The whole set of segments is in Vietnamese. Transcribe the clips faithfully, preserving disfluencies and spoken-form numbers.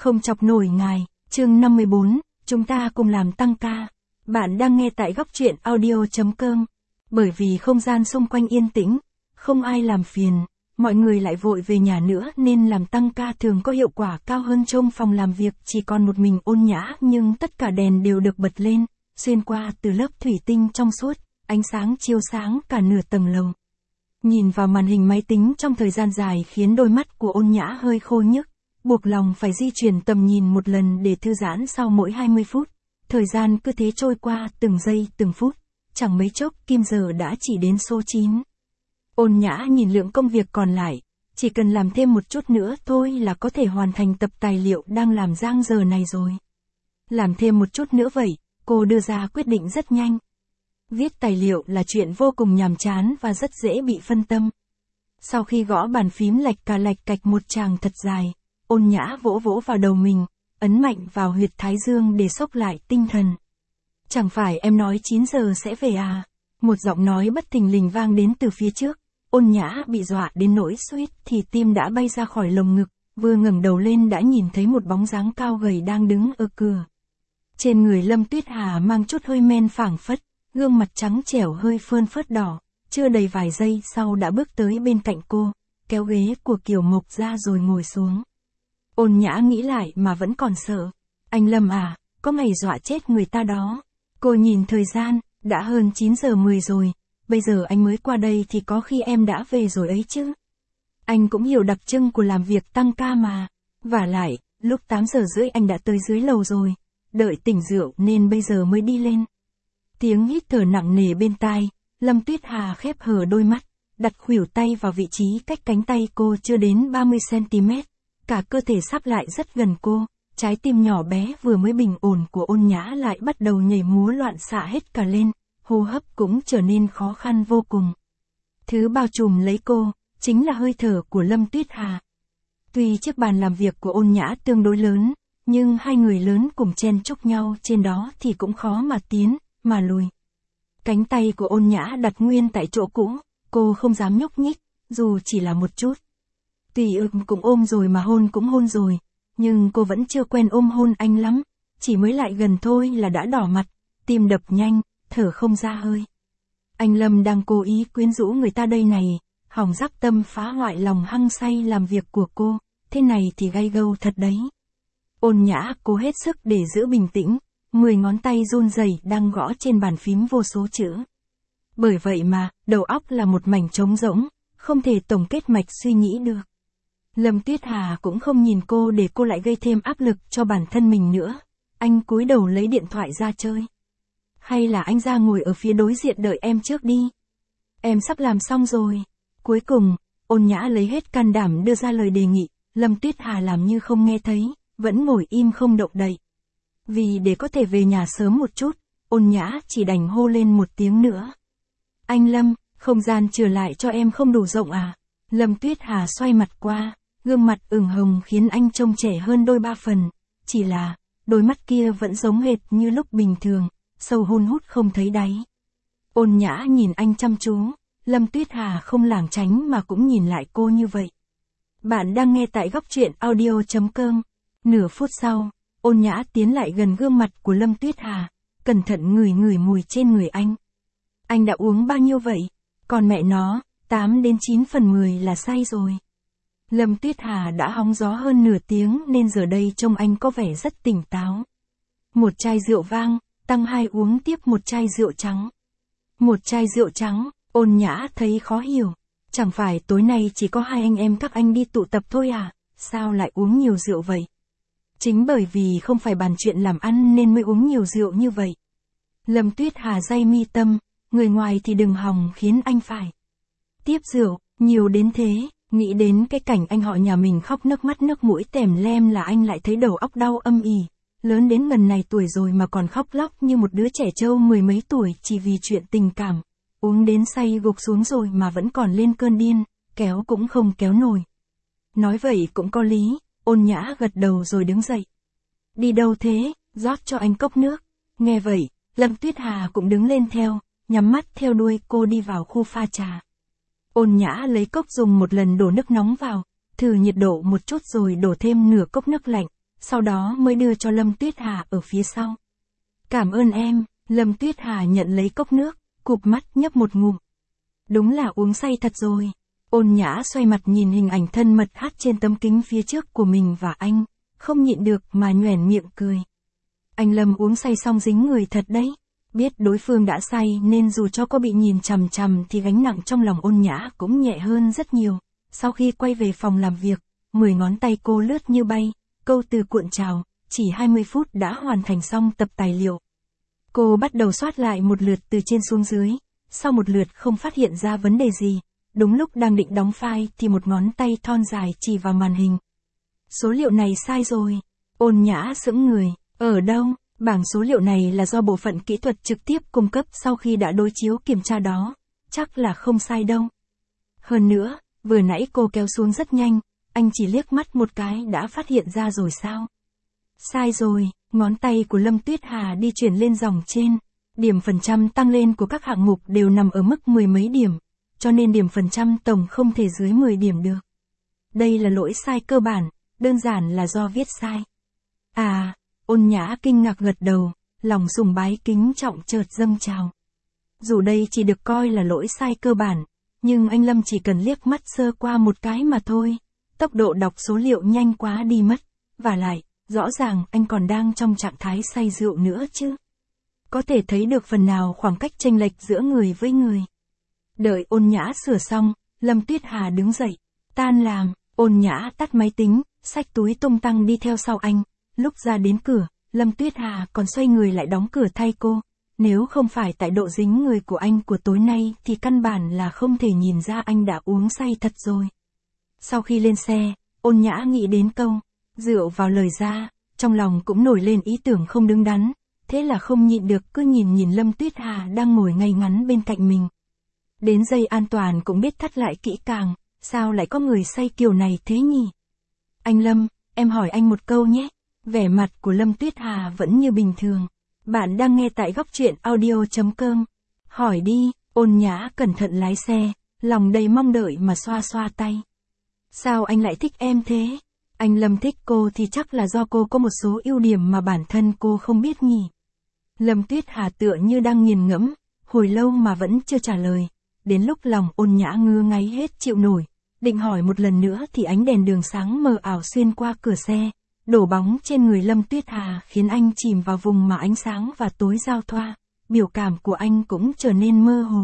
Không chọc nổi ngài, chương năm mươi bốn, chúng ta cùng làm tăng ca. Bạn đang nghe tại góc truyện audio.com. Bởi vì không gian xung quanh yên tĩnh, không ai làm phiền, mọi người lại vội về nhà nữa nên làm tăng ca thường có hiệu quả cao hơn. Trong phòng làm việc chỉ còn một mình Ôn Nhã, nhưng tất cả đèn đều được bật lên, xuyên qua từ lớp thủy tinh trong suốt, ánh sáng chiếu sáng cả nửa tầng lầu. Nhìn vào màn hình máy tính trong thời gian dài khiến đôi mắt của Ôn Nhã hơi khô nhức, buộc lòng phải di chuyển tầm nhìn một lần để thư giãn sau mỗi hai mươi phút. Thời gian cứ thế trôi qua từng giây từng phút, chẳng mấy chốc kim giờ đã chỉ đến số chín. Ôn Nhã nhìn lượng công việc còn lại, chỉ cần làm thêm một chút nữa thôi là có thể hoàn thành tập tài liệu đang làm dang giờ này rồi. Làm thêm một chút nữa vậy, cô đưa ra quyết định rất nhanh. Viết tài liệu là chuyện vô cùng nhàm chán và rất dễ bị phân tâm. Sau khi gõ bàn phím lạch cà lạch cạch một tràng thật dài, Ôn Nhã vỗ vỗ vào đầu mình, ấn mạnh vào huyệt thái dương để xốc lại tinh thần. Chẳng phải em nói chín giờ sẽ về à? Một giọng nói bất thình lình vang đến từ phía trước. Ôn Nhã bị dọa đến nỗi suýt thì tim đã bay ra khỏi lồng ngực, vừa ngẩng đầu lên đã nhìn thấy một bóng dáng cao gầy đang đứng ở cửa. Trên người Lâm Tuyết Hà mang chút hơi men phảng phất, gương mặt trắng trẻo hơi phơn phớt đỏ, chưa đầy vài giây sau đã bước tới bên cạnh cô, kéo ghế của Kiều Mộc ra rồi ngồi xuống. Ôn Nhã nghĩ lại mà vẫn còn sợ. Anh Lâm à, có ngày dọa chết người ta đó. Cô nhìn thời gian, đã hơn chín giờ mười rồi, bây giờ anh mới qua đây thì có khi em đã về rồi ấy chứ. Anh cũng hiểu đặc trưng của làm việc tăng ca mà. Vả lại, lúc tám giờ rưỡi anh đã tới dưới lầu rồi, đợi tỉnh rượu nên bây giờ mới đi lên. Tiếng hít thở nặng nề bên tai, Lâm Tuyết Hà khép hờ đôi mắt, đặt khuỷu tay vào vị trí cách cánh tay cô chưa đến ba mươi xăng-ti-mét. Cả cơ thể sắp lại rất gần cô, trái tim nhỏ bé vừa mới bình ổn của Ôn Nhã lại bắt đầu nhảy múa loạn xạ hết cả lên, hô hấp cũng trở nên khó khăn vô cùng. Thứ bao trùm lấy cô, chính là hơi thở của Lâm Tuyết Hà. Tuy chiếc bàn làm việc của Ôn Nhã tương đối lớn, nhưng hai người lớn cùng chen chúc nhau trên đó thì cũng khó mà tiến, mà lùi. Cánh tay của Ôn Nhã đặt nguyên tại chỗ cũ, cô không dám nhúc nhích, dù chỉ là một chút. Tuy ực cũng ôm rồi mà hôn cũng hôn rồi, nhưng cô vẫn chưa quen ôm hôn anh lắm, chỉ mới lại gần thôi là đã đỏ mặt, tim đập nhanh, thở không ra hơi. Anh Lâm đang cố ý quyến rũ người ta đây này, hỏng dắp tâm phá hoại lòng hăng say làm việc của cô, thế này thì gay gâu thật đấy. Ôn Nhã cố hết sức để giữ bình tĩnh, mười ngón tay run rẩy đang gõ trên bàn phím vô số chữ. Bởi vậy mà, đầu óc là một mảnh trống rỗng, không thể tổng kết mạch suy nghĩ được. Lâm Tuyết Hà cũng không nhìn cô để cô lại gây thêm áp lực cho bản thân mình nữa. Anh cúi đầu lấy điện thoại ra chơi. Hay là anh ra ngồi ở phía đối diện đợi em trước đi. Em sắp làm xong rồi. Cuối cùng, Ôn Nhã lấy hết can đảm đưa ra lời đề nghị. Lâm Tuyết Hà làm như không nghe thấy, vẫn ngồi im không động đậy. Vì để có thể về nhà sớm một chút, Ôn Nhã chỉ đành hô lên một tiếng nữa. Anh Lâm, không gian chừa lại cho em không đủ rộng à? Lâm Tuyết Hà xoay mặt qua, gương mặt ửng hồng khiến anh trông trẻ hơn đôi ba phần. Chỉ là, đôi mắt kia vẫn giống hệt như lúc bình thường, sâu hun hút không thấy đáy. Ôn Nhã nhìn anh chăm chú, Lâm Tuyết Hà không lảng tránh mà cũng nhìn lại cô như vậy. Bạn đang nghe tại góc truyện audio.com. Nửa phút sau, Ôn Nhã tiến lại gần gương mặt của Lâm Tuyết Hà, cẩn thận ngửi ngửi mùi trên người anh. Anh đã uống bao nhiêu vậy? Còn mẹ nó, tám đến chín phần mười là say rồi. Lâm Tuyết Hà đã hóng gió hơn nửa tiếng nên giờ đây trông anh có vẻ rất tỉnh táo. Một chai rượu vang, tăng hai uống tiếp một chai rượu trắng. Một chai rượu trắng, Ôn Nhã thấy khó hiểu. Chẳng phải tối nay chỉ có hai anh em các anh đi tụ tập thôi à? Sao lại uống nhiều rượu vậy? Chính bởi vì không phải bàn chuyện làm ăn nên mới uống nhiều rượu như vậy. Lâm Tuyết Hà day mi tâm, người ngoài thì đừng hòng khiến anh phải tiếp rượu, nhiều đến thế. Nghĩ đến cái cảnh anh họ nhà mình khóc nước mắt nước mũi tèm lem là anh lại thấy đầu óc đau âm ỉ. Lớn đến ngần này tuổi rồi mà còn khóc lóc như một đứa trẻ trâu mười mấy tuổi chỉ vì chuyện tình cảm. Uống đến say gục xuống rồi mà vẫn còn lên cơn điên, kéo cũng không kéo nổi. Nói vậy cũng có lý, Ôn Nhã gật đầu rồi đứng dậy. Đi đâu thế? Rót cho anh cốc nước. Nghe vậy, Lâm Tuyết Hà cũng đứng lên theo, nhắm mắt theo đuôi cô đi vào khu pha trà. Ôn Nhã lấy cốc dùng một lần đổ nước nóng vào, thử nhiệt độ một chút rồi đổ thêm nửa cốc nước lạnh, sau đó mới đưa cho Lâm Tuyết Hà ở phía sau. Cảm ơn em, Lâm Tuyết Hà nhận lấy cốc nước, cụp mắt nhấp một ngụm. Đúng là uống say thật rồi. Ôn Nhã xoay mặt nhìn hình ảnh thân mật hát trên tấm kính phía trước của mình và anh, không nhịn được mà nhoẻn miệng cười. Anh Lâm uống say xong dính người thật đấy. Biết đối phương đã say nên dù cho có bị nhìn chằm chằm thì gánh nặng trong lòng Ôn Nhã cũng nhẹ hơn rất nhiều. Sau khi quay về phòng làm việc, mười ngón tay cô lướt như bay, câu từ cuộn trào, chỉ hai mươi phút đã hoàn thành xong tập tài liệu. Cô bắt đầu soát lại một lượt từ trên xuống dưới, sau một lượt không phát hiện ra vấn đề gì. Đúng lúc đang định đóng file thì một ngón tay thon dài chỉ vào màn hình. Số liệu này sai rồi. Ôn Nhã sững người, ở đâu? Bảng số liệu này là do bộ phận kỹ thuật trực tiếp cung cấp sau khi đã đối chiếu kiểm tra đó, chắc là không sai đâu. Hơn nữa, vừa nãy cô kéo xuống rất nhanh, anh chỉ liếc mắt một cái đã phát hiện ra rồi sao? Sai rồi, ngón tay của Lâm Tuyết Hà đi chuyển lên dòng trên, điểm phần trăm tăng lên của các hạng mục đều nằm ở mức mười mấy điểm, cho nên điểm phần trăm tổng không thể dưới mười điểm được. Đây là lỗi sai cơ bản, đơn giản là do viết sai. À, Ôn Nhã kinh ngạc gật đầu, lòng sùng bái kính trọng chợt dâng trào. Dù đây chỉ được coi là lỗi sai cơ bản, nhưng anh Lâm chỉ cần liếc mắt sơ qua một cái mà thôi, tốc độ đọc số liệu nhanh quá đi mất, và lại, rõ ràng anh còn đang trong trạng thái say rượu nữa chứ. Có thể thấy được phần nào khoảng cách chênh lệch giữa người với người. Đợi Ôn Nhã sửa xong, Lâm Tuyết Hà đứng dậy, tan làm, Ôn Nhã tắt máy tính, xách túi tung tăng đi theo sau anh. Lúc ra đến cửa, Lâm Tuyết Hà còn xoay người lại đóng cửa thay cô. Nếu không phải tại độ dính người của anh của tối nay thì căn bản là không thể nhìn ra anh đã uống say thật rồi. Sau khi lên xe, Ôn Nhã nghĩ đến câu, rượu vào lời ra, trong lòng cũng nổi lên ý tưởng không đứng đắn. Thế là không nhịn được cứ nhìn nhìn Lâm Tuyết Hà đang ngồi ngay ngắn bên cạnh mình. Đến dây an toàn cũng biết thắt lại kỹ càng, sao lại có người say kiểu này thế nhỉ? Anh Lâm, em hỏi anh một câu nhé. Vẻ mặt của Lâm Tuyết Hà vẫn như bình thường. Bạn đang nghe tại góc truyện audio chấm com. Hỏi đi, Ôn Nhã cẩn thận lái xe, lòng đầy mong đợi mà xoa xoa tay. Sao anh lại thích em thế? Anh Lâm thích cô thì chắc là do cô có một số ưu điểm mà bản thân cô không biết nhỉ. Lâm Tuyết Hà tựa như đang nghiền ngẫm, hồi lâu mà vẫn chưa trả lời. Đến lúc lòng Ôn Nhã ngứa ngáy hết chịu nổi, định hỏi một lần nữa thì ánh đèn đường sáng mờ ảo xuyên qua cửa xe, đổ bóng trên người Lâm Tuyết Hà khiến anh chìm vào vùng mà ánh sáng và tối giao thoa, biểu cảm của anh cũng trở nên mơ hồ.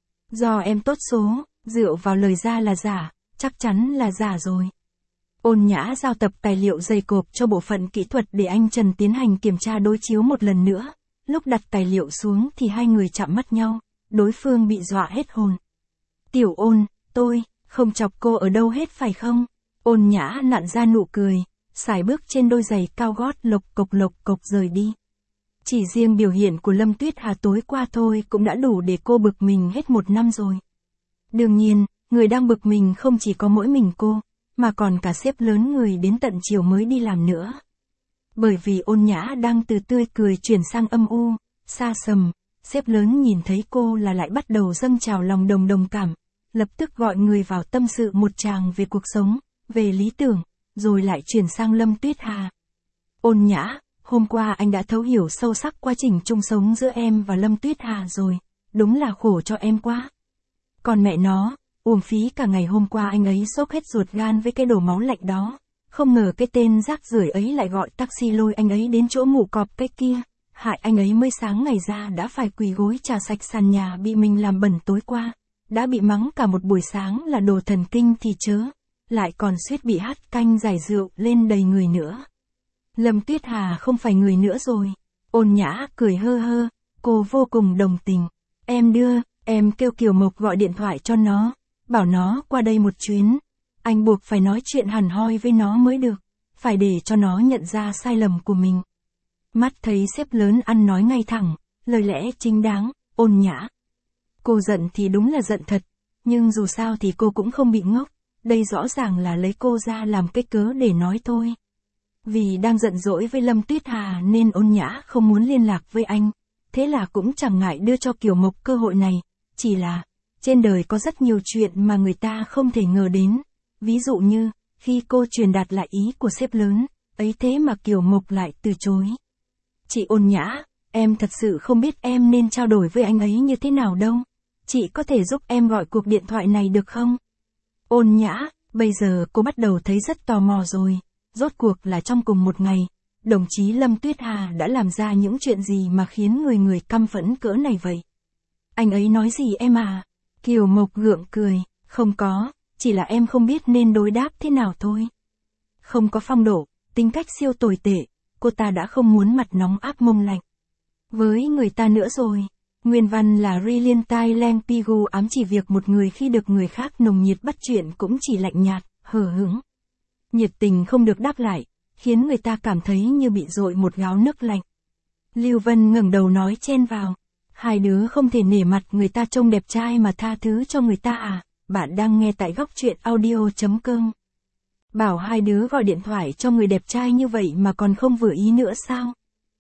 Do em tốt số, rượu vào lời ra là giả, chắc chắn là giả rồi. Ôn Nhã giao tập tài liệu dày cộp cho bộ phận kỹ thuật để anh Trần tiến hành kiểm tra đối chiếu một lần nữa. Lúc đặt tài liệu xuống thì hai người chạm mắt nhau, đối phương bị dọa hết hồn. Tiểu Ôn, tôi, không chọc cô ở đâu hết phải không? Ôn Nhã nặn ra nụ cười, sải bước trên đôi giày cao gót lộc cộc lộc cộc rời đi. Chỉ riêng biểu hiện của Lâm Tuyết Hà tối qua thôi cũng đã đủ để cô bực mình hết một năm rồi. Đương nhiên, người đang bực mình không chỉ có mỗi mình cô, mà còn cả sếp lớn người đến tận chiều mới đi làm nữa. Bởi vì Ôn Nhã đang từ tươi cười chuyển sang âm u, xa sầm, sếp lớn nhìn thấy cô là lại bắt đầu dâng trào lòng đồng đồng cảm, lập tức gọi người vào tâm sự một tràng về cuộc sống, về lý tưởng, rồi lại chuyển sang Lâm Tuyết Hà. Ôn Nhã, hôm qua anh đã thấu hiểu sâu sắc quá trình chung sống giữa em và Lâm Tuyết Hà rồi, đúng là khổ cho em quá. Còn mẹ nó, uổng phí cả ngày hôm qua anh ấy xốc hết ruột gan với cái đổ máu lạnh đó. Không ngờ cái tên rác rưởi ấy lại gọi taxi lôi anh ấy đến chỗ mụ cọp cái kia, hại anh ấy mới sáng ngày ra đã phải quỳ gối trà sạch sàn nhà bị mình làm bẩn tối qua, đã bị mắng cả một buổi sáng là đồ thần kinh thì chớ, lại còn suýt bị hát canh giải rượu lên đầy người nữa. Lâm Tuyết Hà không phải người nữa rồi. Ôn Nhã cười hơ hơ, cô vô cùng đồng tình. Em đưa, em kêu Kiều Mộc gọi điện thoại cho nó, bảo nó qua đây một chuyến. Anh buộc phải nói chuyện hẳn hoi với nó mới được, phải để cho nó nhận ra sai lầm của mình. Mắt thấy sếp lớn ăn nói ngay thẳng, lời lẽ chính đáng, Ôn Nhã. Cô giận thì đúng là giận thật, nhưng dù sao thì cô cũng không bị ngốc, đây rõ ràng là lấy cô ra làm cái cớ để nói thôi. Vì đang giận dỗi với Lâm Tuyết Hà nên Ôn Nhã không muốn liên lạc với anh, thế là cũng chẳng ngại đưa cho Kiều Mộc cơ hội này, chỉ là, trên đời có rất nhiều chuyện mà người ta không thể ngờ đến. Ví dụ như, khi cô truyền đạt lại ý của sếp lớn, ấy thế mà Kiều Mộc lại từ chối. Chị Ôn Nhã, em thật sự không biết em nên trao đổi với anh ấy như thế nào đâu. Chị có thể giúp em gọi cuộc điện thoại này được không? Ôn Nhã, bây giờ cô bắt đầu thấy rất tò mò rồi. Rốt cuộc là trong cùng một ngày, đồng chí Lâm Tuyết Hà đã làm ra những chuyện gì mà khiến người người căm phẫn cỡ này vậy? Anh ấy nói gì em à? Kiều Mộc gượng cười, không có, chỉ là em không biết nên đối đáp thế nào thôi. Không có phong độ, tính cách siêu tồi tệ, cô ta đã không muốn mặt nóng áp mông lạnh với người ta nữa rồi. Nguyên văn là Rilientai Leng Pigu ám chỉ việc một người khi được người khác nồng nhiệt bắt chuyện cũng chỉ lạnh nhạt, hờ hững. Nhiệt tình không được đáp lại, khiến người ta cảm thấy như bị dội một gáo nước lạnh. Lưu Vân ngẩng đầu nói chen vào. Hai đứa không thể nể mặt người ta trông đẹp trai mà tha thứ cho người ta à? Bạn đang nghe tại góc truyện audio.com. Bảo hai đứa gọi điện thoại cho người đẹp trai như vậy mà còn không vừa ý nữa sao?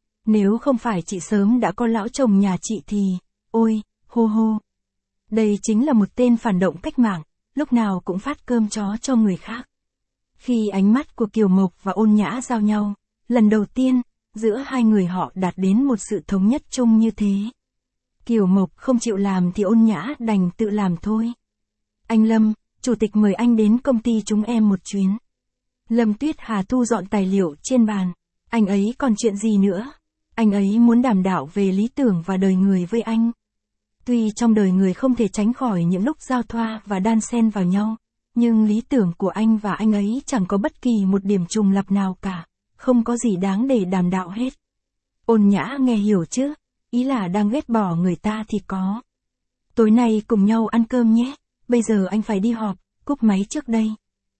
Nếu không phải chị sớm đã có lão chồng nhà chị thì, ôi, hô hô. Đây chính là một tên phản động cách mạng, lúc nào cũng phát cơm chó cho người khác. Khi ánh mắt của Kiều Mộc và Ôn Nhã giao nhau, lần đầu tiên, giữa hai người họ đạt đến một sự thống nhất chung như thế. Kiều Mộc không chịu làm thì Ôn Nhã đành tự làm thôi. Anh Lâm, chủ tịch mời anh đến công ty chúng em một chuyến. Lâm Tuyết Hà thu dọn tài liệu trên bàn. Anh ấy còn chuyện gì nữa? Anh ấy muốn đàm đạo về lý tưởng và đời người với anh. Tuy trong đời người không thể tránh khỏi những lúc giao thoa và đan xen vào nhau, nhưng lý tưởng của anh và anh ấy chẳng có bất kỳ một điểm trùng lặp nào cả, không có gì đáng để đàm đạo hết. Ôn Nhã nghe hiểu chứ, ý là đang ghét bỏ người ta thì có. Tối nay cùng nhau ăn cơm nhé, bây giờ anh phải đi họp, cúp máy trước đây.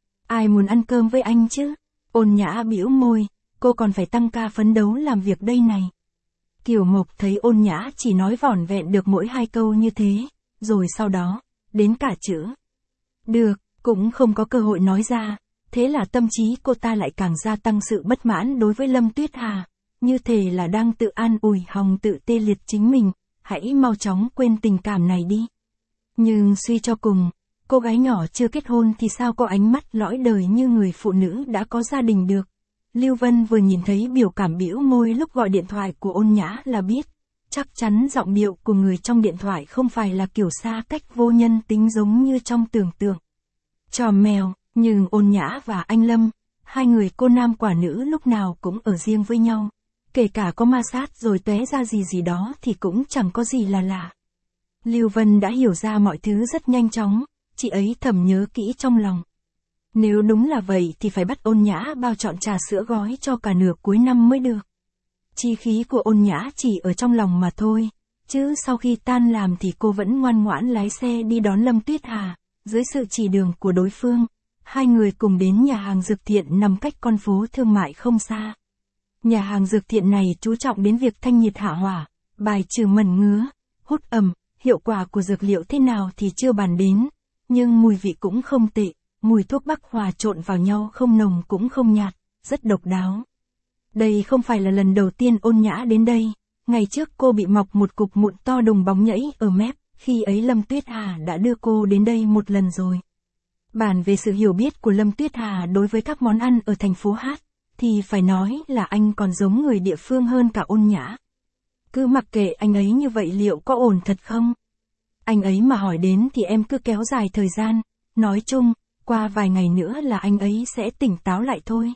Ai muốn ăn cơm với anh chứ? Ôn Nhã bĩu môi, cô còn phải tăng ca phấn đấu làm việc đây này. Kiều Mộc thấy Ôn Nhã chỉ nói vỏn vẹn được mỗi hai câu như thế, rồi sau đó, đến cả chữ được, cũng không có cơ hội nói ra, thế là tâm trí cô ta lại càng gia tăng sự bất mãn đối với Lâm Tuyết Hà, như thể là đang tự an ủi hòng tự tê liệt chính mình, hãy mau chóng quên tình cảm này đi. Nhưng suy cho cùng, cô gái nhỏ chưa kết hôn thì sao có ánh mắt lõi đời như người phụ nữ đã có gia đình được. Lưu Vân vừa nhìn thấy biểu cảm bĩu môi lúc gọi điện thoại của Ôn Nhã là biết, chắc chắn giọng điệu của người trong điện thoại không phải là kiểu xa cách vô nhân tính giống như trong tưởng tượng. Trò mèo, nhưng Ôn Nhã và anh Lâm, hai người cô nam quả nữ lúc nào cũng ở riêng với nhau. Kể cả có ma sát rồi tóe ra gì gì đó thì cũng chẳng có gì là lạ. Lưu Vân đã hiểu ra mọi thứ rất nhanh chóng, chị ấy thầm nhớ kỹ trong lòng. Nếu đúng là vậy thì phải bắt Ôn Nhã bao trọn trà sữa gói cho cả nửa cuối năm mới được. Chi khí của Ôn Nhã chỉ ở trong lòng mà thôi, chứ sau khi tan làm thì cô vẫn ngoan ngoãn lái xe đi đón Lâm Tuyết Hà, dưới sự chỉ đường của đối phương. Hai người cùng đến nhà hàng Dược Thiện nằm cách con phố thương mại không xa. Nhà hàng Dược Thiện này chú trọng đến việc thanh nhiệt hạ hỏa, bài trừ mẩn ngứa, hút ẩm, hiệu quả của dược liệu thế nào thì chưa bàn đến, nhưng mùi vị cũng không tệ, mùi thuốc bắc hòa trộn vào nhau không nồng cũng không nhạt, rất độc đáo. Đây không phải là lần đầu tiên Ôn Nhã đến đây, ngày trước cô bị mọc một cục mụn to đùng bóng nhẫy ở mép, khi ấy Lâm Tuyết Hà đã đưa cô đến đây một lần rồi. Bàn về sự hiểu biết của Lâm Tuyết Hà đối với các món ăn ở thành phố Hát, thì phải nói là anh còn giống người địa phương hơn cả Ôn Nhã. Cứ mặc kệ anh ấy như vậy liệu có ổn thật không? Anh ấy mà hỏi đến thì em cứ kéo dài thời gian, nói chung, qua vài ngày nữa là anh ấy sẽ tỉnh táo lại thôi.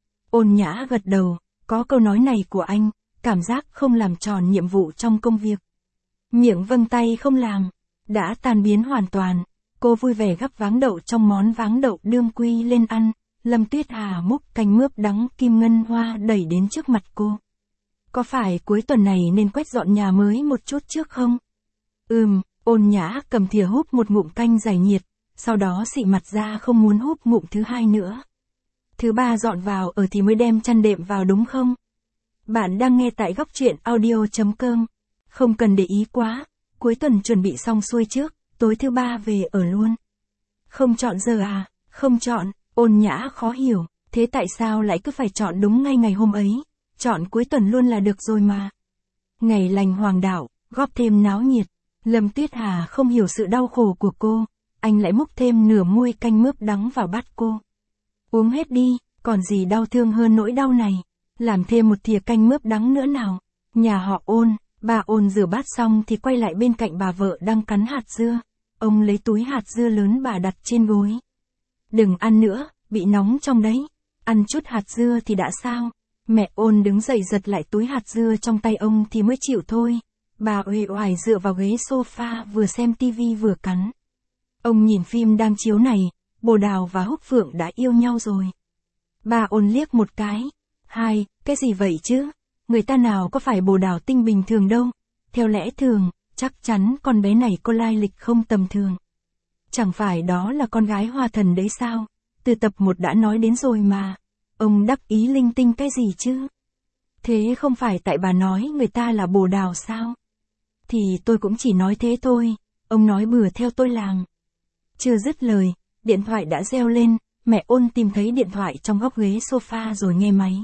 Ôn Nhã gật đầu, có câu nói này của anh, cảm giác không làm tròn nhiệm vụ trong công việc. Miệng vâng tay không làm, đã tan biến hoàn toàn, cô vui vẻ gắp váng đậu trong món váng đậu đương quy lên ăn. Lâm Tuyết Hà múc canh mướp đắng kim ngân hoa đẩy đến trước mặt cô. Có phải cuối tuần này nên quét dọn nhà mới một chút trước không? Ừm, Ôn Nhã cầm thìa húp một ngụm canh giải nhiệt, sau đó xị mặt ra không muốn húp ngụm thứ hai nữa. Thứ ba dọn vào ở thì mới đem chăn đệm vào đúng không? Bạn đang nghe tại góc truyện audio.com. Không cần để ý quá, cuối tuần chuẩn bị xong xuôi trước, tối thứ ba về ở luôn. Không chọn giờ à? Không chọn. Ôn Nhã khó hiểu, thế tại sao lại cứ phải chọn đúng ngay ngày hôm ấy, chọn cuối tuần luôn là được rồi mà. Ngày lành hoàng đạo, góp thêm náo nhiệt, Lâm Tuyết Hà không hiểu sự đau khổ của cô, anh lại múc thêm nửa muôi canh mướp đắng vào bát cô. Uống hết đi, Còn gì đau thương hơn nỗi đau này. Làm thêm một thìa canh mướp đắng nữa nào. Nhà họ Ôn, bà Ôn rửa bát xong thì quay lại bên cạnh bà vợ đang cắn hạt dưa. Ông lấy túi hạt dưa lớn bà đặt trên gối. Đừng ăn nữa, bị nóng trong đấy. Ăn chút hạt dưa thì đã sao. Mẹ Ôn đứng dậy giật lại túi hạt dưa trong tay ông thì mới chịu thôi. Bà uể oải dựa vào ghế sofa vừa xem tivi vừa cắn. Ông nhìn phim đang chiếu này, Bồ Đào và Húc Phượng đã yêu nhau rồi. Bà Ôn liếc một cái. Hai, cái gì vậy chứ? Người ta nào có phải Bồ Đào tinh bình thường đâu. Theo lẽ thường, chắc chắn con bé này có lai lịch không tầm thường. Chẳng phải đó là con gái Hoa Thần đấy sao? Từ tập một đã nói đến rồi mà. Ông đắc ý linh tinh cái gì chứ? Thế không phải tại bà nói người ta là Bồ Đào sao? Thì tôi cũng chỉ nói thế thôi. Ông nói bừa theo tôi làm. Chưa dứt lời, điện thoại đã reo lên. Mẹ Ôn tìm thấy điện thoại trong góc ghế sofa rồi nghe máy.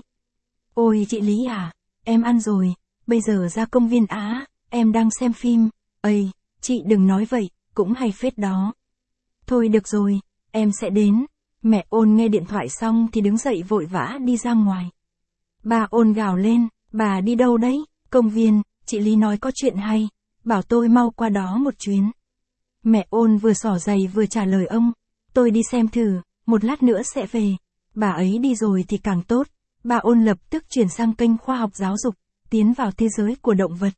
Ôi chị Lý à, em ăn rồi, bây giờ ra công viên Á, em đang xem phim. Ây, chị đừng nói vậy, cũng hay phết đó. Thôi được rồi, em sẽ đến. Mẹ Ôn nghe điện thoại xong thì đứng dậy vội vã đi ra ngoài. Bà Ôn gào lên, bà đi đâu đấy? Công viên, chị Lý nói có chuyện hay, bảo tôi mau qua đó một chuyến. Mẹ Ôn vừa xỏ giày vừa trả lời ông, tôi đi xem thử, một lát nữa sẽ về. Bà ấy đi rồi thì càng tốt. Bà Ôn lập tức chuyển sang kênh khoa học giáo dục, tiến vào thế giới của động vật.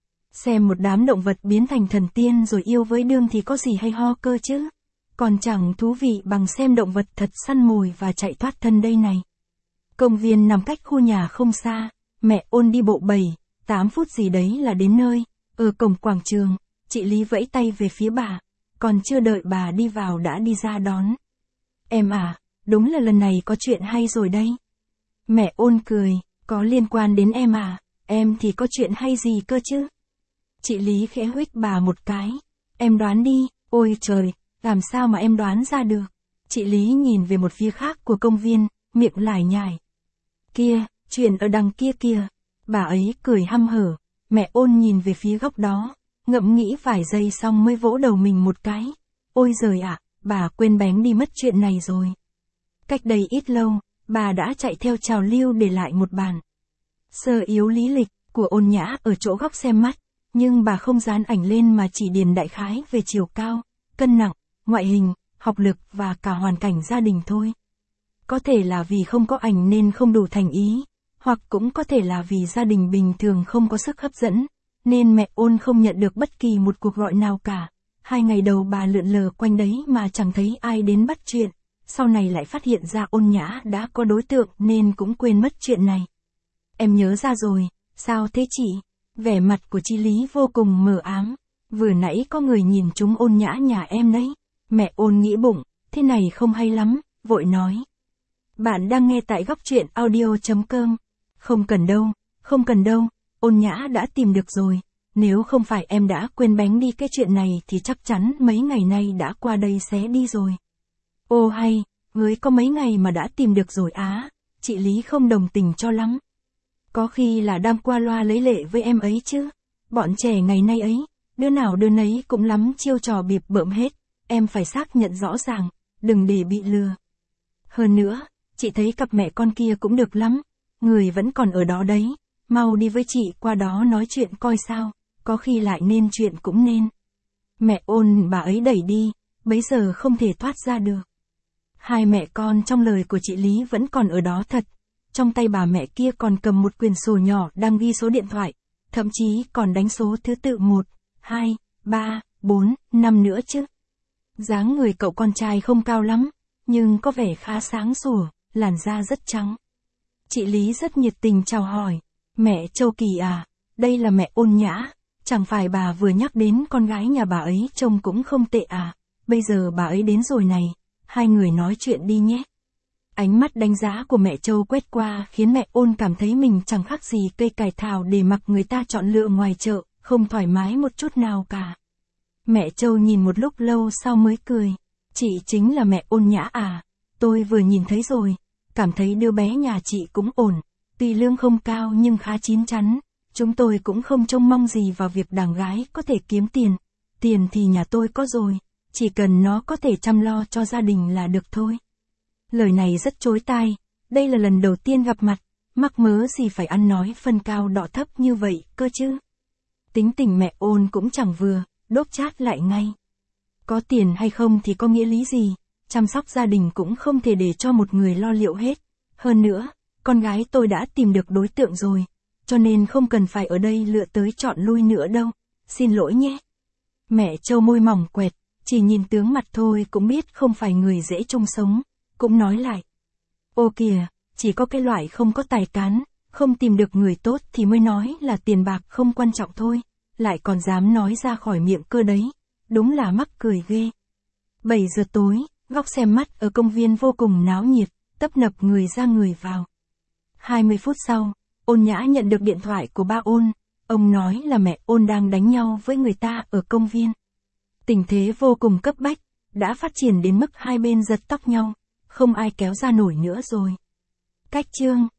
Xem một đám động vật biến thành thần tiên rồi yêu với đương thì có gì hay ho cơ chứ. Còn chẳng thú vị bằng xem động vật thật săn mồi và chạy thoát thân đây này. Công viên nằm cách khu nhà không xa, mẹ Ôn đi bộ bảy, tám phút gì đấy là đến nơi. Ở cổng quảng trường, chị Lý vẫy tay về phía bà, còn chưa đợi bà đi vào đã đi ra đón. Em à, đúng là lần này có chuyện hay rồi đây. Mẹ Ôn cười, có liên quan đến em à, em thì có chuyện hay gì cơ chứ? Chị Lý khẽ huých bà một cái, em đoán đi, ôi trời, làm sao mà em đoán ra được? Chị Lý nhìn về một phía khác của công viên, miệng lải nhải. Kia, chuyện ở đằng kia kìa. Bà ấy cười hăm hở, mẹ Ôn nhìn về phía góc đó, ngẫm nghĩ vài giây xong mới vỗ đầu mình một cái. Ôi giời ạ, bà quên bén đi mất chuyện này rồi. Cách đây ít lâu, bà đã chạy theo trào lưu để lại một bản sơ yếu lý lịch của Ôn Nhã ở chỗ góc xem mắt, nhưng bà không dán ảnh lên mà chỉ điền đại khái về chiều cao, cân nặng, ngoại hình, học lực và cả hoàn cảnh gia đình thôi. Có thể là vì không có ảnh nên không đủ thành ý, hoặc cũng có thể là vì gia đình bình thường không có sức hấp dẫn, nên mẹ Ôn không nhận được bất kỳ một cuộc gọi nào cả. Hai ngày đầu bà lượn lờ quanh đấy mà chẳng thấy ai đến bắt chuyện, sau này lại phát hiện ra Ôn Nhã đã có đối tượng nên cũng quên mất chuyện này. Em nhớ ra rồi, sao thế chị? Vẻ mặt của chị Lý vô cùng mờ ám, vừa nãy có người nhìn trúng Ôn Nhã nhà em đấy. Mẹ Ôn nghĩ bụng, thế này không hay lắm, vội nói. Bạn đang nghe tại góc truyện audio chấm com. Không cần đâu, không cần đâu, Ôn Nhã đã tìm được rồi. Nếu không phải em đã quên bén đi cái chuyện này thì chắc chắn mấy ngày nay đã qua đây xé đi rồi. Ô hay, mới có mấy ngày mà đã tìm được rồi á, chị Lý không đồng tình cho lắm. Có khi là đang qua loa lấy lệ với em ấy chứ. Bọn trẻ ngày nay ấy, đứa nào đứa nấy cũng lắm chiêu trò bịp bợm hết, em phải xác nhận rõ ràng, đừng để bị lừa. Hơn nữa, chị thấy cặp mẹ con kia cũng được lắm, người vẫn còn ở đó đấy, mau đi với chị qua đó nói chuyện coi sao, có khi lại nên chuyện cũng nên. Mẹ Ôn bà ấy đẩy đi, bấy giờ không thể thoát ra được. Hai mẹ con trong lời của chị Lý vẫn còn ở đó thật, trong tay bà mẹ kia còn cầm một quyển sổ nhỏ đang ghi số điện thoại, thậm chí còn đánh số thứ tự một, hai, ba, bốn, năm nữa chứ. Dáng người cậu con trai không cao lắm, nhưng có vẻ khá sáng sủa, làn da rất trắng. Chị Lý rất nhiệt tình chào hỏi, mẹ Châu Kỳ à, đây là mẹ Ôn Nhã, chẳng phải bà vừa nhắc đến con gái nhà bà ấy trông cũng không tệ à, bây giờ bà ấy đến rồi này, hai người nói chuyện đi nhé. Ánh mắt đánh giá của mẹ Châu quét qua khiến mẹ Ôn cảm thấy mình chẳng khác gì cây cải thảo để mặc người ta chọn lựa ngoài chợ, không thoải mái một chút nào cả. Mẹ Châu nhìn một lúc lâu sau mới cười, chị chính là mẹ Ôn Nhã à, tôi vừa nhìn thấy rồi, cảm thấy đứa bé nhà chị cũng ổn, tuy lương không cao nhưng khá chín chắn, chúng tôi cũng không trông mong gì vào việc đàn gái có thể kiếm tiền, tiền thì nhà tôi có rồi, chỉ cần nó có thể chăm lo cho gia đình là được thôi. Lời này rất chối tai, đây là lần đầu tiên gặp mặt, mắc mớ gì phải ăn nói phân cao đọ thấp như vậy cơ chứ. Tính tình mẹ Ôn cũng chẳng vừa, đốp chát lại ngay. Có tiền hay không thì có nghĩa lý gì, chăm sóc gia đình cũng không thể để cho một người lo liệu hết. Hơn nữa, con gái tôi đã tìm được đối tượng rồi, cho nên không cần phải ở đây lựa tới chọn lui nữa đâu, xin lỗi nhé. Mẹ Châu môi mỏng quẹt, chỉ nhìn tướng mặt thôi cũng biết không phải người dễ chung sống, cũng nói lại. Ô kìa, chỉ có cái loại không có tài cán, không tìm được người tốt thì mới nói là tiền bạc không quan trọng thôi, lại còn dám nói ra khỏi miệng cơ đấy, đúng là mắc cười ghê. bảy giờ tối, góc xem mắt ở công viên vô cùng náo nhiệt, tấp nập người ra người vào. hai mươi phút sau, Ôn Nhã nhận được điện thoại của ba Ôn, ông nói là mẹ Ôn đang đánh nhau với người ta ở công viên. Tình thế vô cùng cấp bách, đã phát triển đến mức hai bên giật tóc nhau, không ai kéo ra nổi nữa rồi. Cách chương